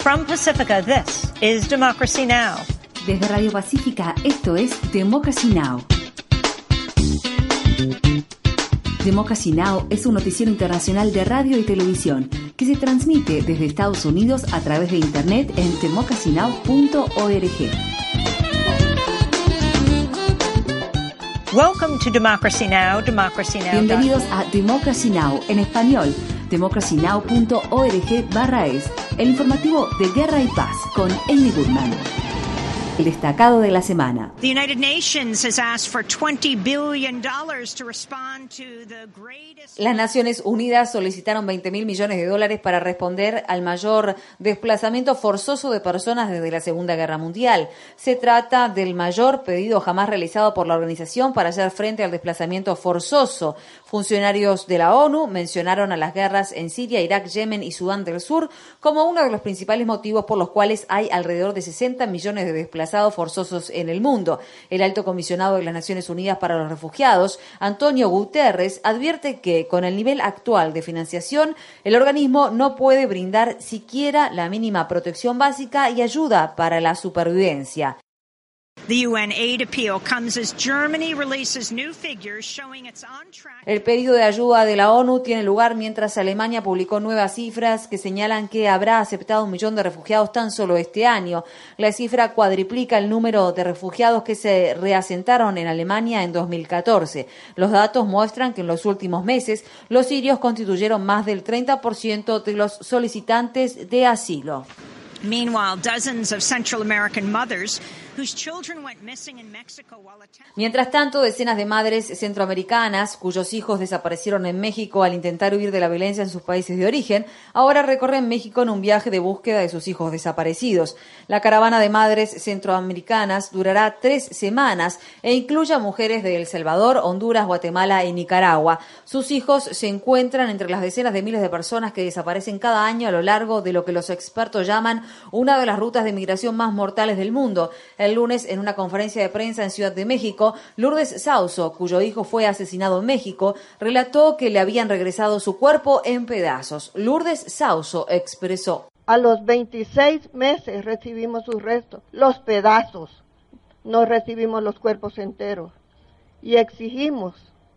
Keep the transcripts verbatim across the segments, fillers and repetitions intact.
From Pacifica, this is Democracy Now! Desde Radio Pacífica, esto es Democracy Now! Democracy Now! Es un noticiero internacional de radio y televisión que se transmite desde Estados Unidos a través de Internet en democracy now punto org. Welcome to Democracy Now! Democracy Now. Bienvenidos a Democracy Now! En español, democracy now punto org barra es, el informativo de Guerra y Paz con Amy Goodman. El destacado de la semana. The United Nations has asked for twenty billion dollars to respond to the greatest... Las Naciones Unidas solicitaron veinte mil millones de dólares para responder al mayor desplazamiento forzoso de personas desde la Segunda Guerra Mundial. Se trata del mayor pedido jamás realizado por la organización para hacer frente al desplazamiento forzoso. Funcionarios de la ONU mencionaron a las guerras en Siria, Irak, Yemen y Sudán del Sur como uno de los principales motivos por los cuales hay alrededor de sesenta millones de desplazados forzosos en el mundo. El alto comisionado de las Naciones Unidas para los Refugiados, Antonio Guterres, advierte que con el nivel actual de financiación, el organismo no puede brindar siquiera la mínima protección básica y ayuda para la supervivencia. The U N aid appeal comes as Germany releases new figures showing it's on track. El pedido de ayuda de la ONU tiene lugar mientras Alemania publicó nuevas cifras que señalan que habrá aceptado un millón de refugiados tan solo este año. La cifra cuadriplica el número de refugiados que se reasentaron en Alemania en dos mil catorce. Los datos muestran que en los últimos meses los sirios constituyeron más del treinta por ciento de los solicitantes de asilo. Meanwhile, dozens of Central American mothers whose children went missing in Mexico while attempting... Mientras tanto, decenas de madres centroamericanas cuyos hijos desaparecieron en México al intentar huir de la violencia en sus países de origen, ahora recorren México en un viaje de búsqueda de sus hijos desaparecidos. La caravana de madres centroamericanas durará tres semanas e incluye a mujeres de El Salvador, Honduras, Guatemala y Nicaragua. Sus hijos se encuentran entre las decenas de miles de personas que desaparecen cada año a lo largo de lo que los expertos llaman una de las rutas de migración más mortales del mundo. El lunes, en una conferencia de prensa en Ciudad de México, Lourdes Sauso, cuyo hijo fue asesinado en México, relató que le habían regresado su cuerpo en pedazos. Lourdes Sauso expresó: a los veintiséis meses recibimos sus restos, los pedazos, no recibimos los cuerpos enteros. Y exigimos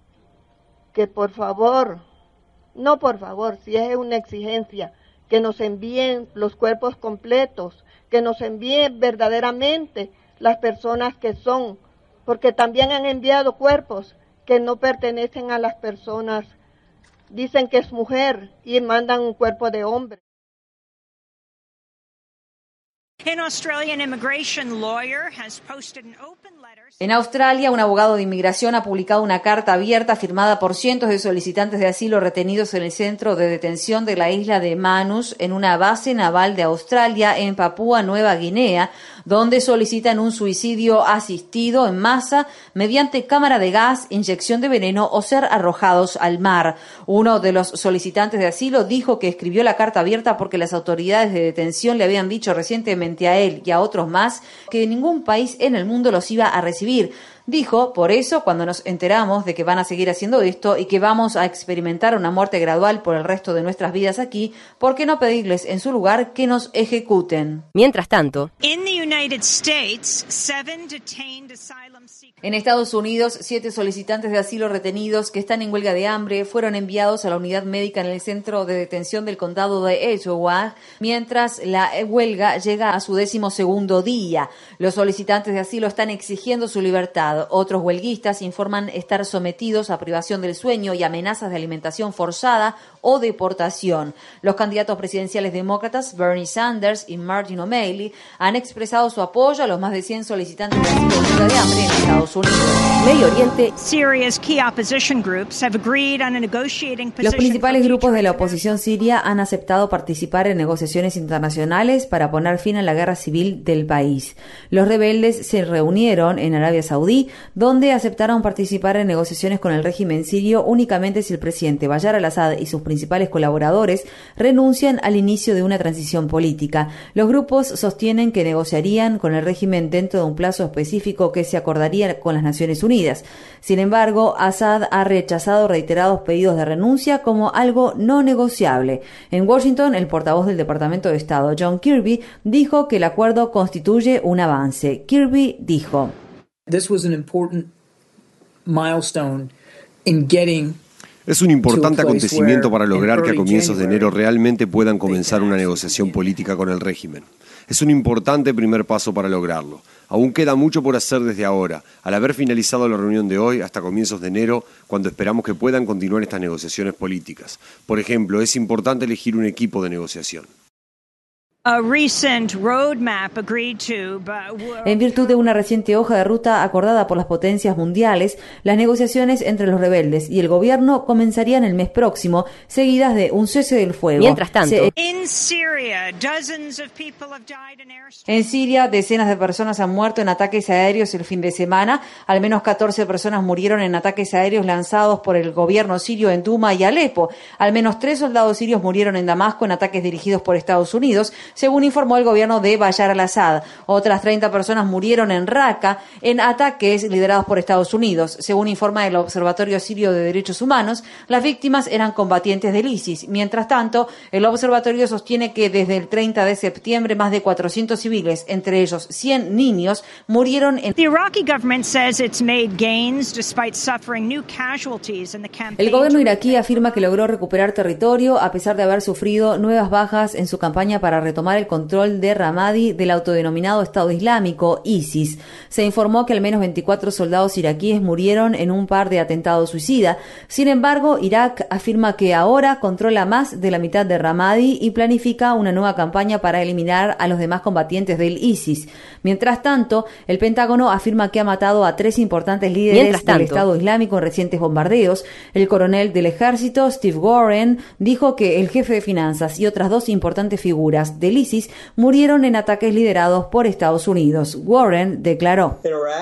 que por favor, no por favor, si es una exigencia, que nos envíen los cuerpos completos, que nos envíen verdaderamente las personas que son, porque también han enviado cuerpos que no pertenecen a las personas, dicen que es mujer y mandan un cuerpo de hombre. In Australia, an immigration lawyer has posted an open letter. En Australia, un abogado de inmigración ha publicado una carta abierta firmada por cientos de solicitantes de asilo retenidos en el centro de detención de la isla de Manus, en una base naval de Australia en Papúa Nueva Guinea, donde solicitan un suicidio asistido en masa mediante cámara de gas, inyección de veneno o ser arrojados al mar. Uno de los solicitantes de asilo dijo que escribió la carta abierta porque las autoridades de detención le habían dicho recientemente a él y a otros más que ningún país en el mundo los iba a recibir. Dijo, por eso, cuando nos enteramos de que van a seguir haciendo esto y que vamos a experimentar una muerte gradual por el resto de nuestras vidas aquí, ¿por qué no pedirles en su lugar que nos ejecuten? Mientras tanto, In the United States, seven detained asylum seekers... En Estados Unidos, siete solicitantes de asilo retenidos que están en huelga de hambre fueron enviados a la unidad médica en el centro de detención del condado de Etowah, mientras la huelga llega a su décimo segundo día. Los solicitantes de asilo están exigiendo su libertad. Otros huelguistas informan estar sometidos a privación del sueño y amenazas de alimentación forzada o deportación. Los candidatos presidenciales demócratas Bernie Sanders y Martin O'Malley han expresado su apoyo a los más de cien solicitantes de asilo en huelga de hambre en Estados Unidos. Medio Oriente. Syria's key opposition groups have agreed on a negotiating position. Los principales grupos de la oposición siria han aceptado participar en negociaciones internacionales para poner fin a la guerra civil del país. Los rebeldes se reunieron en Arabia Saudí Kirby, donde aceptaron participar en negociaciones con el régimen sirio únicamente si el presidente Bashar al-Assad y sus principales colaboradores renuncian al inicio de una transición política. Los grupos sostienen que negociarían con el régimen dentro de un plazo específico que se acordaría con las Naciones Unidas. Sin embargo, Assad ha rechazado reiterados pedidos de renuncia como algo no negociable. En Washington, el portavoz del Departamento de Estado, John Kirby, dijo que el acuerdo constituye un avance. Kirby dijo: This was an important milestone in getting Es un importante acontecimiento para lograr que a comienzos de enero realmente puedan comenzar una negociación política con el régimen. Es un importante primer paso para lograrlo. Aún queda mucho por hacer desde ahora, al haber finalizado la reunión de hoy hasta comienzos de enero, cuando esperamos que puedan continuar estas negociaciones políticas. Por ejemplo, es importante elegir un equipo de negociación. En virtud de una reciente hoja de ruta acordada por las potencias mundiales, las negociaciones entre los rebeldes y el gobierno comenzarían el mes próximo, seguidas de un cese del fuego. Mientras tanto, Se... En Siria, decenas de personas han muerto en ataques aéreos el fin de semana. Al menos catorce personas murieron en ataques aéreos lanzados por el gobierno sirio en Duma y Alepo. Al menos tres soldados sirios murieron en Damasco en ataques dirigidos por Estados Unidos, según informó el gobierno de Bashar al-Assad. Otras treinta personas murieron en Raqqa en ataques liderados por Estados Unidos. Según informa el Observatorio Sirio de Derechos Humanos, las víctimas eran combatientes del ISIS. Mientras tanto, el observatorio sostiene que desde el treinta de septiembre más de cuatrocientos civiles, entre ellos cien niños, murieron en... El gobierno iraquí afirma que logró recuperar territorio a pesar de haber sufrido nuevas bajas en su campaña para retomar el control de Ramadi del autodenominado Estado Islámico, ISIS. Se informó que al menos veinticuatro soldados iraquíes murieron en un par de atentados suicidas. Sin embargo, Irak afirma que ahora controla más de la mitad de Ramadi y planifica una nueva campaña para eliminar a los demás combatientes del ISIS. Mientras tanto, el Pentágono afirma que ha matado a tres importantes líderes del Estado Islámico en recientes bombardeos. El coronel del ejército, Steve Warren, dijo que el jefe de finanzas y otras dos importantes figuras del ISIS murieron en ataques liderados por Estados Unidos. Warren declaró: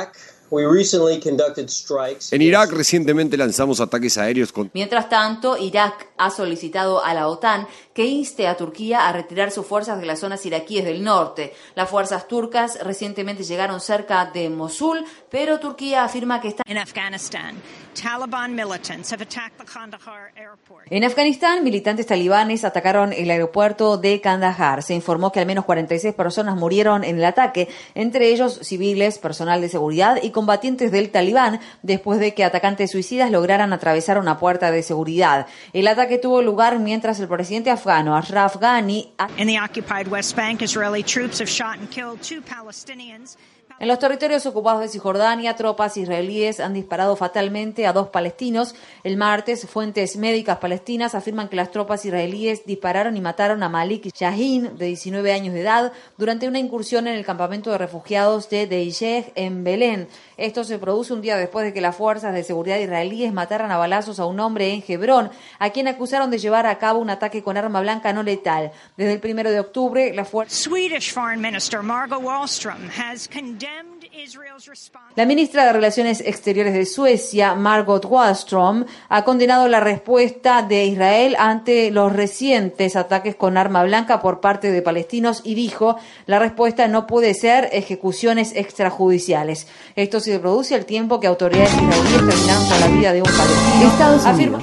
En Irak recientemente lanzamos ataques aéreos con... Mientras tanto, Irak ha solicitado a la OTAN que inste a Turquía a retirar sus fuerzas de las zonas iraquíes del norte. Las fuerzas turcas recientemente llegaron cerca de Mosul, pero Turquía afirma que está... En Afganistán, Taliban militants have attacked the Kandahar airport. En Afganistán, militantes talibanes atacaron el aeropuerto de Kandahar. Se informó que al menos cuarenta y seis personas murieron en el ataque, entre ellos civiles, personal de seguridad y combatientes del Talibán, después de que atacantes suicidas lograran atravesar una puerta de seguridad. El ataque tuvo lugar mientras el presidente afgano Ashraf Ghani... In the occupied West Bank, Israeli troops have shot and killed two Palestinians. En los territorios ocupados de Cisjordania, tropas israelíes han disparado fatalmente a dos palestinos. El martes, fuentes médicas palestinas afirman que las tropas israelíes dispararon y mataron a Malik Shahin, de diecinueve años de edad, durante una incursión en el campamento de refugiados de Deisheh en Belén. Esto se produce un día después de que las fuerzas de seguridad israelíes mataran a balazos a un hombre en Hebrón, a quien acusaron de llevar a cabo un ataque con arma blanca no letal. Desde el primero de octubre, la fuerza... Swedish Foreign Minister Margot Wallström has condemned La ministra de Relaciones Exteriores de Suecia, Margot Wallström, ha condenado la respuesta de Israel ante los recientes ataques con arma blanca por parte de palestinos y dijo: la respuesta no puede ser ejecuciones extrajudiciales. Esto se produce al tiempo que autoridades israelíes terminaron con la vida de un palestino. Estados Unidos.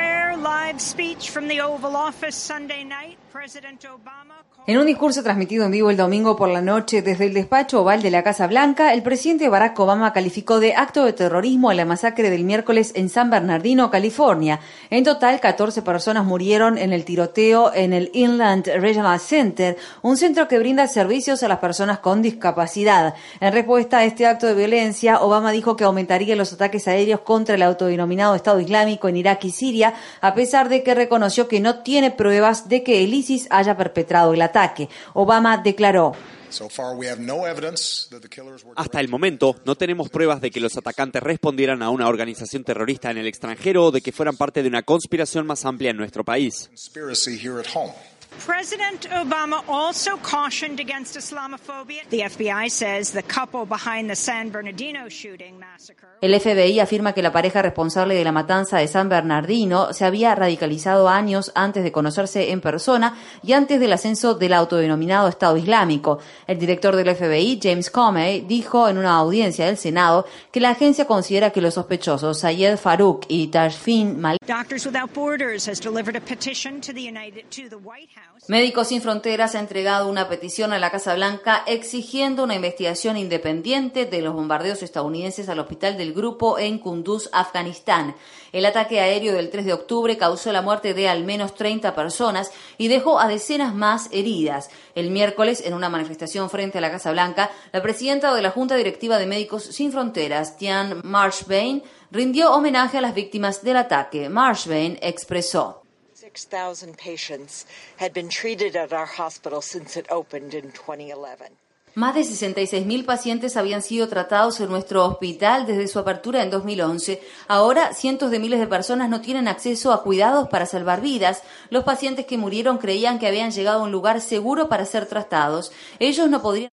En un discurso transmitido en vivo el domingo por la noche desde el despacho oval de la Casa Blanca, el presidente Barack Obama calificó de acto de terrorismo a la masacre del miércoles en San Bernardino, California. En total, catorce personas murieron en el tiroteo en el Inland Regional Center, un centro que brinda servicios a las personas con discapacidad. En respuesta a este acto de violencia, Obama dijo que aumentaría los ataques aéreos contra el autodenominado Estado Islámico en Irak y Siria, a pesar de que reconoció que no tiene pruebas de que el ISIS haya perpetrado el ataque. Obama declaró: Hasta el momento, no tenemos pruebas de que los atacantes respondieran a una organización terrorista en el extranjero o de que fueran parte de una conspiración más amplia en nuestro país. President Obama also cautioned against Islamophobia. The F B I says the couple behind the San Bernardino shooting massacre. El F B I afirma que la pareja responsable de la matanza de San Bernardino se había radicalizado años antes de conocerse en persona y antes del ascenso del autodenominado Estado Islámico. El director del F B I, James Comey, dijo en una audiencia del Senado que la agencia considera que los sospechosos Sayed Farouk y Tashfin Malik. Doctors Without Borders has delivered a petition to the United to the White House. Médicos Sin Fronteras ha entregado una petición a la Casa Blanca exigiendo una investigación independiente de los bombardeos estadounidenses al hospital del grupo en Kunduz, Afganistán. El ataque aéreo del tres de octubre causó la muerte de al menos treinta personas y dejó a decenas más heridas. El miércoles, en una manifestación frente a la Casa Blanca, la presidenta de la Junta Directiva de Médicos Sin Fronteras, Tian Marshbein, rindió homenaje a las víctimas del ataque. Marshbein expresó: six thousand patients had been treated at our hospital since it opened in twenty eleven. Más de sesenta y seis mil pacientes habían sido tratados en nuestro hospital desde su apertura en dos mil once. Ahora, cientos de miles de personas no tienen acceso a cuidados para salvar vidas. Los pacientes que murieron creían que habían llegado a un lugar seguro para ser tratados. Ellos no podrían.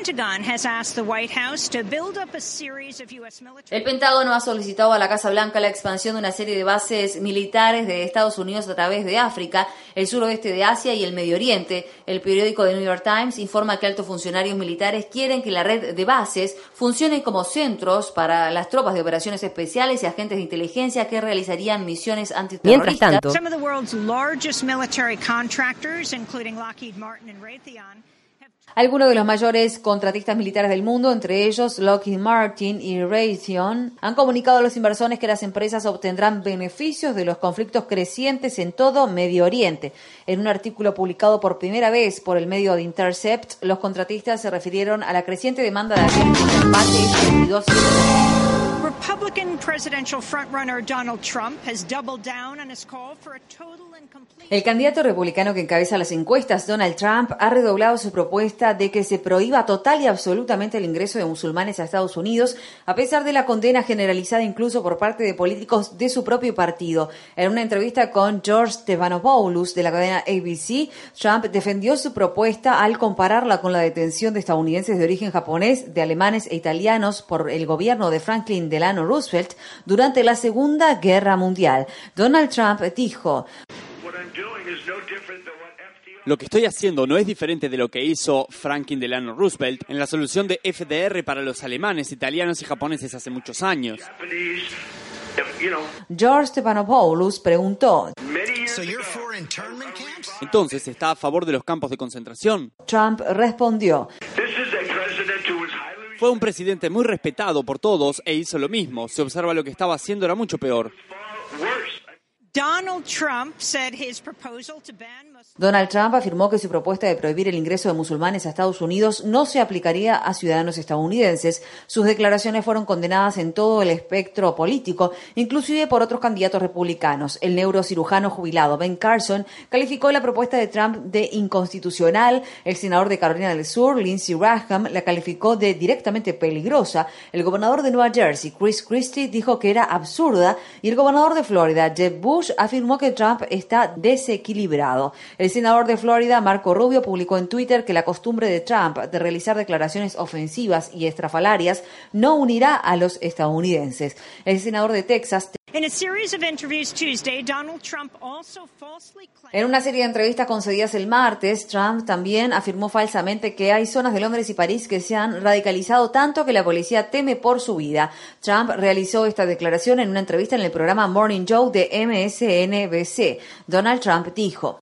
El Pentágono ha solicitado a la Casa Blanca la expansión de una serie de bases militares de Estados Unidos a través de África, el suroeste de Asia y el Medio Oriente. El periódico The New York Times informa que altos funcionarios militares quieren que la red de bases funcione como centros para las tropas de operaciones especiales y agentes de inteligencia que realizarían misiones antiterroristas. Mientras tanto, Some of the world's largest military contractors, including Lockheed Martin and Raytheon, algunos de los mayores contratistas militares del mundo, entre ellos Lockheed Martin y Raytheon, han comunicado a los inversores que las empresas obtendrán beneficios de los conflictos crecientes en todo Medio Oriente. En un artículo publicado por primera vez por el medio The Intercept, los contratistas se refirieron a la creciente demanda de aviones de combate F veintidós. Republican presidential frontrunner Donald Trump has doubled down on his call for a total and complete. El candidato republicano que encabeza las encuestas, Donald Trump, ha redoblado su propuesta de que se prohíba total y absolutamente el ingreso de musulmanes a Estados Unidos, a pesar de la condena generalizada incluso por parte de políticos de su propio partido. En una entrevista con George Stephanopoulos de la cadena A B C, Trump defendió su propuesta al compararla con la detención de estadounidenses de origen japonés, de alemanes e italianos por el gobierno de Franklin Delano Roosevelt durante la Segunda Guerra Mundial. Donald Trump dijo: Lo que estoy haciendo no es diferente de lo que hizo Franklin Delano Roosevelt en la solución de F D R para los alemanes, italianos y japoneses hace muchos años. George Stephanopoulos preguntó: Entonces, ¿está a favor de los campos de concentración? Trump respondió: Fue un presidente muy respetado por todos e hizo lo mismo. Se observa lo que estaba haciendo era mucho peor. Donald Trump said his proposal to ban Muslims. Donald Trump afirmó que su propuesta de prohibir el ingreso de musulmanes a Estados Unidos no se aplicaría a ciudadanos estadounidenses. Sus declaraciones fueron condenadas en todo el espectro político, inclusive por otros candidatos republicanos. El neurocirujano jubilado Ben Carson calificó la propuesta de Trump de inconstitucional. El senador de Carolina del Sur, Lindsey Graham, la calificó de directamente peligrosa. El gobernador de Nueva Jersey, Chris Christie, dijo que era absurda. Y el gobernador de Florida, Jeb Bush, afirmó que Trump está desequilibrado. El senador de Florida, Marco Rubio, publicó en Twitter que la costumbre de Trump de realizar declaraciones ofensivas y estrafalarias no unirá a los estadounidenses. El senador de Texas, In a series of interviews Tuesday, Donald Trump also falsely claimed. En una serie de entrevistas concedidas el martes, Trump también afirmó falsamente que hay zonas de Londres y París que se han radicalizado tanto que la policía teme por su vida. Trump realizó esta declaración en una entrevista en el programa Morning Joe de M S N B C. Donald Trump dijo: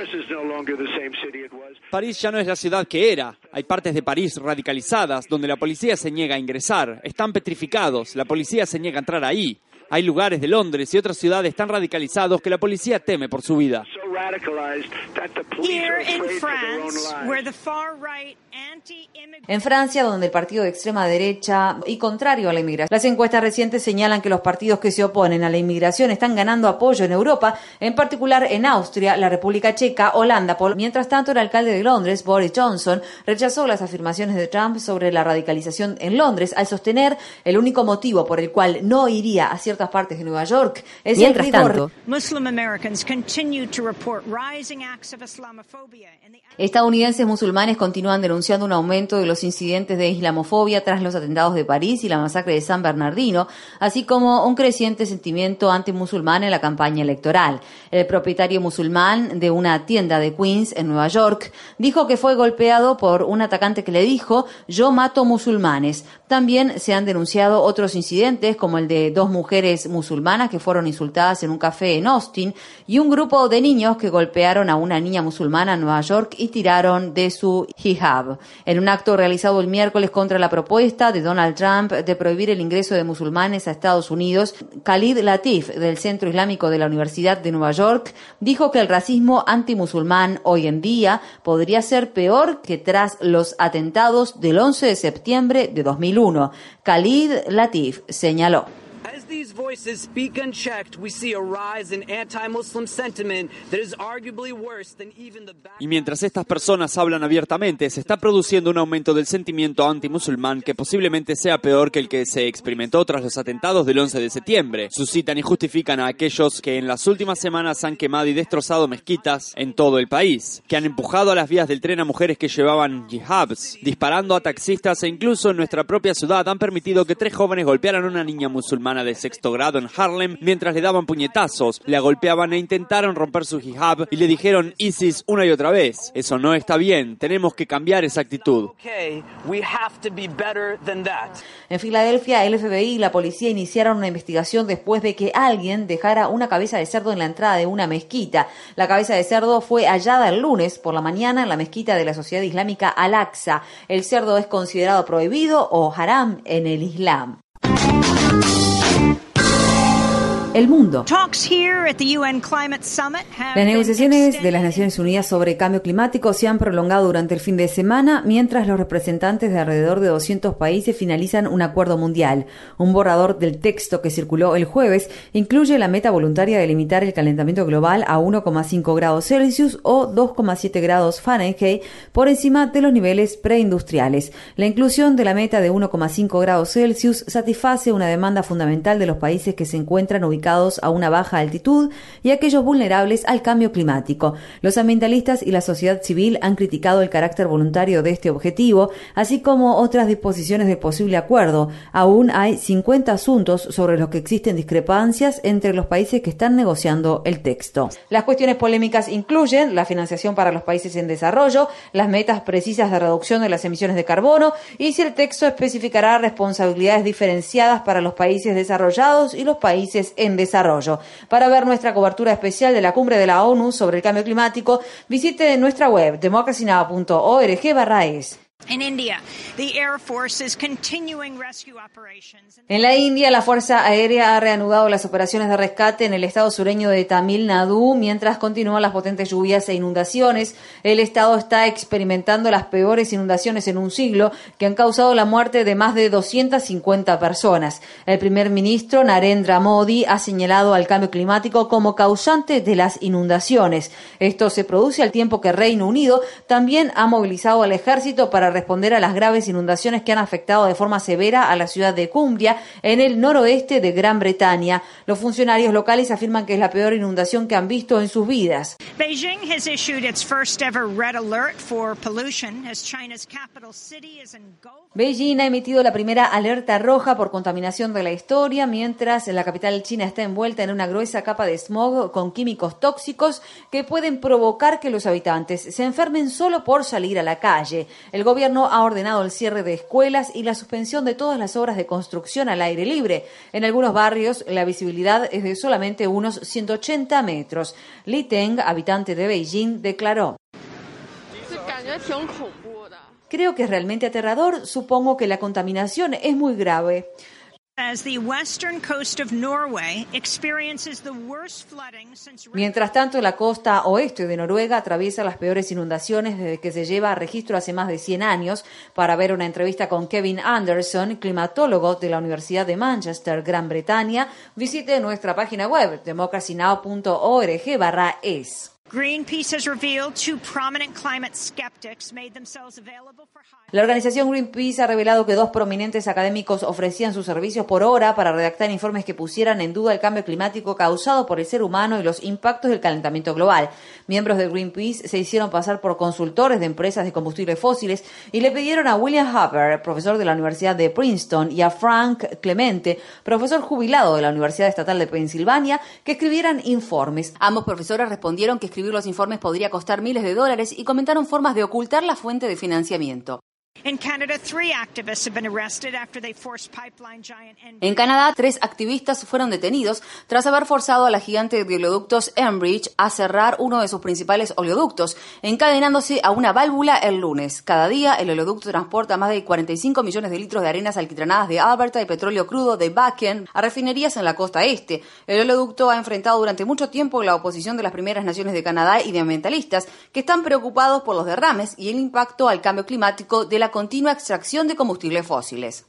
París ya no es la ciudad que era. Hay partes de París radicalizadas donde la policía se niega a ingresar. Están petrificados. La policía se niega a entrar ahí. Hay lugares de Londres y otras ciudades tan radicalizados que la policía teme por su vida. Here in France, where the far-right anti-immigrant En Francia, donde el partido de extrema derecha y contrario a la inmigración. Las encuestas recientes señalan que los partidos que se oponen a la inmigración están ganando apoyo en Europa, en particular en Austria, la República Checa, Holanda. Mientras tanto, el alcalde de Londres, Boris Johnson, rechazó las afirmaciones de Trump sobre la radicalización en Londres, al sostener el único motivo por el cual no iría a ciertas partes de Nueva York es Mientras el rigor. tanto, Muslim Americans continue to report Estadounidenses musulmanes continúan denunciando un aumento de los incidentes de islamofobia tras los atentados de París y la masacre de San Bernardino, así como un creciente sentimiento antimusulmán en la campaña electoral. El propietario musulmán de una tienda de Queens, en Nueva York, dijo que fue golpeado por un atacante que le dijo: "Yo mato musulmanes". También se han denunciado otros incidentes, como el de dos mujeres musulmanas que fueron insultadas en un café en Austin y un grupo de niños que golpearon a una niña musulmana en Nueva York y tiraron de su hijab. En un acto realizado el miércoles contra la propuesta de Donald Trump de prohibir el ingreso de musulmanes a Estados Unidos, Khalid Latif, del Centro Islámico de la Universidad de Nueva York, dijo que el racismo antimusulmán hoy en día podría ser peor que tras los atentados del once de septiembre de dos mil uno. Khalid Latif señaló: As these voices speak unchecked, we see a rise in anti-Muslim sentiment that is arguably worse than even the Y mientras estas personas hablan abiertamente, se está produciendo un aumento del sentimiento antimusulmán que posiblemente sea peor que el que se experimentó tras los atentados del once de septiembre. Suscitan y justifican a aquellos que en las últimas semanas han quemado y destrozado mezquitas en todo el país, que han empujado a las vías del tren a mujeres que llevaban hijabs, disparando a taxistas e incluso en nuestra propia ciudad han permitido que tres jóvenes golpearan a una niña musulmana de sexto grado en Harlem mientras le daban puñetazos, la golpeaban e intentaron romper su hijab y le dijeron ISIS una y otra vez. Eso no está bien, tenemos que cambiar esa actitud. En Filadelfia, el F B I y la policía iniciaron una investigación después de que alguien dejara una cabeza de cerdo en la entrada de una mezquita. La cabeza de cerdo fue hallada el lunes por la mañana en la mezquita de la Sociedad Islámica Al-Aqsa. El cerdo es considerado prohibido o haram en el Islam. El mundo. Las negociaciones de las Naciones Unidas sobre cambio climático se han prolongado durante el fin de semana, mientras los representantes de alrededor de doscientos países finalizan un acuerdo mundial. Un borrador del texto que circuló el jueves incluye la meta voluntaria de limitar el calentamiento global a uno coma cinco grados Celsius o dos coma siete grados Fahrenheit por encima de los niveles preindustriales. La inclusión de la meta de uno coma cinco grados Celsius satisface una demanda fundamental de los países que se encuentran ubicados a una baja altitud y aquellos vulnerables al cambio climático. Los ambientalistas y la sociedad civil han criticado el carácter voluntario de este objetivo, así como otras disposiciones del posible acuerdo. Aún hay cincuenta asuntos sobre los que existen discrepancias entre los países que están negociando el texto. Las cuestiones polémicas incluyen la financiación para los países en desarrollo, las metas precisas de reducción de las emisiones de carbono y si el texto especificará responsabilidades diferenciadas para los países desarrollados y los países en desarrollo. Para ver nuestra cobertura especial de la cumbre de la ONU sobre el cambio climático, visite nuestra web democracy now punto org barra es. En la India, la Fuerza Aérea ha reanudado las operaciones de rescate en el estado sureño de Tamil Nadu mientras continúan las potentes lluvias e inundaciones. El estado está experimentando las peores inundaciones en un siglo que han causado la muerte de más de doscientas cincuenta personas. El primer ministro Narendra Modi ha señalado al cambio climático como causante de las inundaciones. Esto se produce al tiempo que Reino Unido también ha movilizado al ejército para responder a las graves inundaciones que han afectado de forma severa a la ciudad de Cumbria, en el noroeste de Gran Bretaña. Los funcionarios locales afirman que es la peor inundación que han visto en sus vidas. Beijing has issued its first ever red alert for pollution as China's capital city is engulfed. Beijing ha emitido la primera alerta roja por contaminación de la historia, mientras la capital china está envuelta en una gruesa capa de smog con químicos tóxicos que pueden provocar que los habitantes se enfermen solo por salir a la calle. El gobierno ha ordenado el cierre de escuelas y la suspensión de todas las obras de construcción al aire libre. En algunos barrios, la visibilidad es de solamente unos ciento ochenta metros. Li Teng, habitante de Beijing, declaró: "Creo que es realmente aterrador. Supongo que la contaminación es muy grave." Mientras tanto, la costa oeste de Noruega atraviesa las peores inundaciones desde que se lleva a registro hace más de cien años. Para ver una entrevista con Kevin Anderson, climatólogo de la Universidad de Manchester, Gran Bretaña, visite nuestra página web democracy now punto org barra es. Greenpeace has revealed two prominent climate skeptics made themselves available for hire. La organización Greenpeace ha revelado que dos prominentes académicos ofrecían sus servicios por hora para redactar informes que pusieran en duda el cambio climático causado por el ser humano y los impactos del calentamiento global. Miembros de Greenpeace se hicieron pasar por consultores de empresas de combustibles fósiles y le pidieron a William Haber, profesor de la Universidad de Princeton, y a Frank Clemente, profesor jubilado de la Universidad Estatal de Pensilvania, que escribieran informes. Ambos profesores respondieron que escribir los informes podría costar miles de dólares y comentaron formas de ocultar la fuente de financiamiento. In Canada, three activists have been arrested after they forced pipeline giant Enbridge. En Canadá, tres activistas fueron detenidos tras haber forzado a la gigante de oleoductos Enbridge a cerrar uno de sus principales oleoductos, encadenándose a una válvula el lunes. Cada día, el oleoducto transporta más de cuarenta y cinco millones de litros de arenas alquitranadas de Alberta y petróleo crudo de Bakken a refinerías en la costa este. El oleoducto ha enfrentado durante mucho tiempo la oposición de las primeras naciones de Canadá y de ambientalistas, que están preocupados por los derrames y el impacto al cambio climático de la continua extracción de combustibles fósiles.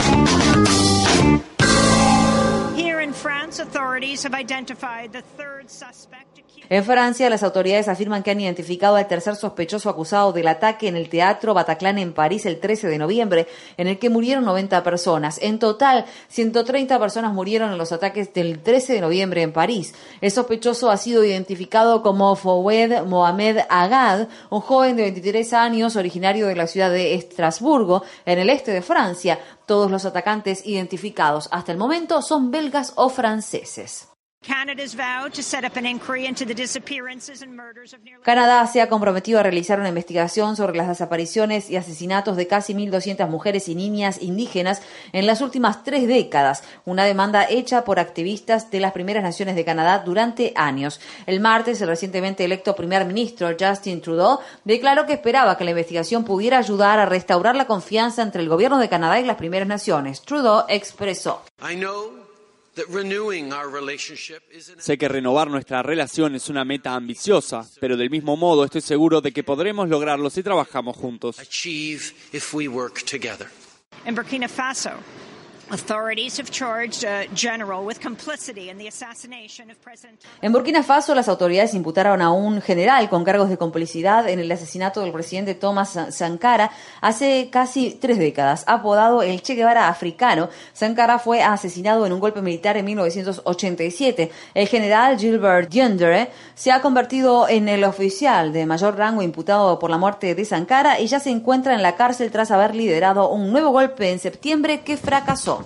Here in France, authorities have identified the third suspect. En Francia, las autoridades afirman que han identificado al tercer sospechoso acusado del ataque en el Teatro Bataclan en París el trece de noviembre, en el que murieron noventa personas. En total, ciento treinta personas murieron en los ataques del trece de noviembre en París. El sospechoso ha sido identificado como Fouad Mohamed Agad, un joven de veintitrés años originario de la ciudad de Estrasburgo, en el este de Francia. Todos los atacantes identificados hasta el momento son belgas o franceses. Canadá se ha comprometido a realizar una investigación sobre las desapariciones y asesinatos de casi mil doscientas mujeres y niñas indígenas en las últimas tres décadas, una demanda hecha por activistas de las primeras naciones de Canadá durante años. El martes, el recientemente electo primer ministro Justin Trudeau declaró que esperaba que la investigación pudiera ayudar a restaurar la confianza entre el gobierno de Canadá y las primeras naciones. Trudeau expresó: I know Sé que renovar nuestra relación es una meta ambiciosa, pero del mismo modo estoy seguro de que podremos lograrlo si trabajamos juntos. En Burkina Faso, authorities have charged a general with complicity in the assassination of President. En Burkina Faso, las autoridades imputaron a un general con cargos de complicidad en el asesinato del presidente Thomas Sankara hace casi tres décadas. Apodado el Che Guevara africano, Sankara fue asesinado en un golpe militar en mil novecientos ochenta y siete. El general Gilbert Diendere se ha convertido en el oficial de mayor rango imputado por la muerte de Sankara y ya se encuentra en la cárcel tras haber liderado un nuevo golpe en septiembre que fracasó.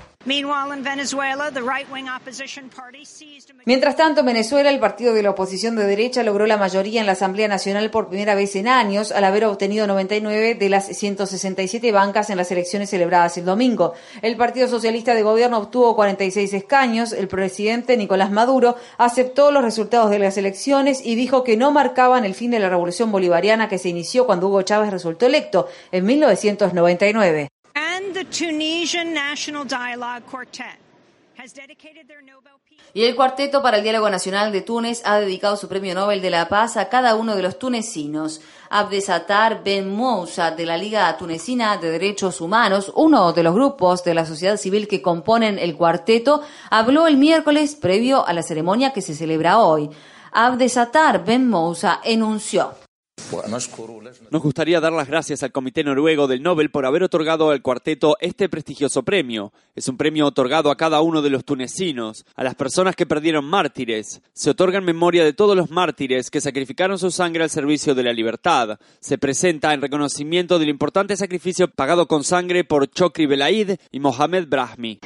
Mientras tanto, en Venezuela, el partido de la oposición de derecha logró la mayoría en la Asamblea Nacional por primera vez en años, al haber obtenido noventa y nueve de las ciento sesenta y siete bancas en las elecciones celebradas el domingo. El Partido Socialista de Gobierno obtuvo cuarenta y seis escaños. El presidente Nicolás Maduro aceptó los resultados de las elecciones y dijo que no marcaban el fin de la revolución bolivariana que se inició cuando Hugo Chávez resultó electo en mil novecientos noventa y nueve. And the Tunisian National Dialogue Quartet has dedicated their Nobel Peace. Y el Cuarteto para el Diálogo Nacional de Túnez ha dedicado su Premio Nobel de la Paz a cada uno de los tunecinos. Abdesatar Ben Moussa, de la Liga Tunecina de Derechos Humanos, uno de los grupos de la sociedad civil que componen el cuarteto, habló el miércoles previo a la ceremonia que se celebra hoy. Abdesatar Ben Moussa enunció: Nos gustaría dar las gracias al Comité Noruego del Nobel por haber otorgado al cuarteto este prestigioso premio. Es un premio otorgado a cada uno de los tunecinos, a las personas que perdieron mártires. Se otorga en memoria de todos los mártires que sacrificaron su sangre al servicio de la libertad. Se presenta en reconocimiento del importante sacrificio pagado con sangre por Chokri Belaid y Mohamed Brahmi.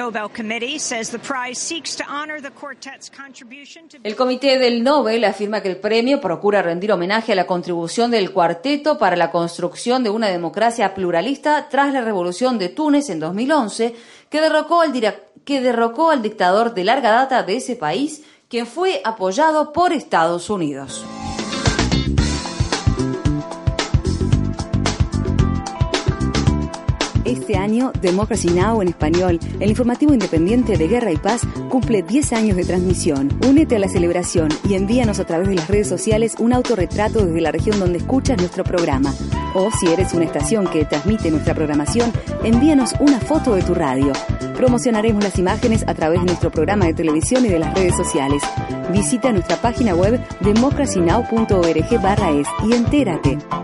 El Comité del Nobel afirma que el premio procura rendir homenaje a la contribución del cuarteto para la construcción de una democracia pluralista tras la revolución de Túnez en dos mil once, que derrocó al, que derrocó al dictador de larga data de ese país, quien fue apoyado por Estados Unidos. Este año, Democracy Now! En español, el informativo independiente de Guerra y Paz, cumple diez años de transmisión. Únete a la celebración y envíanos a través de las redes sociales un autorretrato desde la región donde escuchas nuestro programa. O si eres una estación que transmite nuestra programación, envíanos una foto de tu radio. Promocionaremos las imágenes a través de nuestro programa de televisión y de las redes sociales. Visita nuestra página web democracy now punto org barra es y entérate.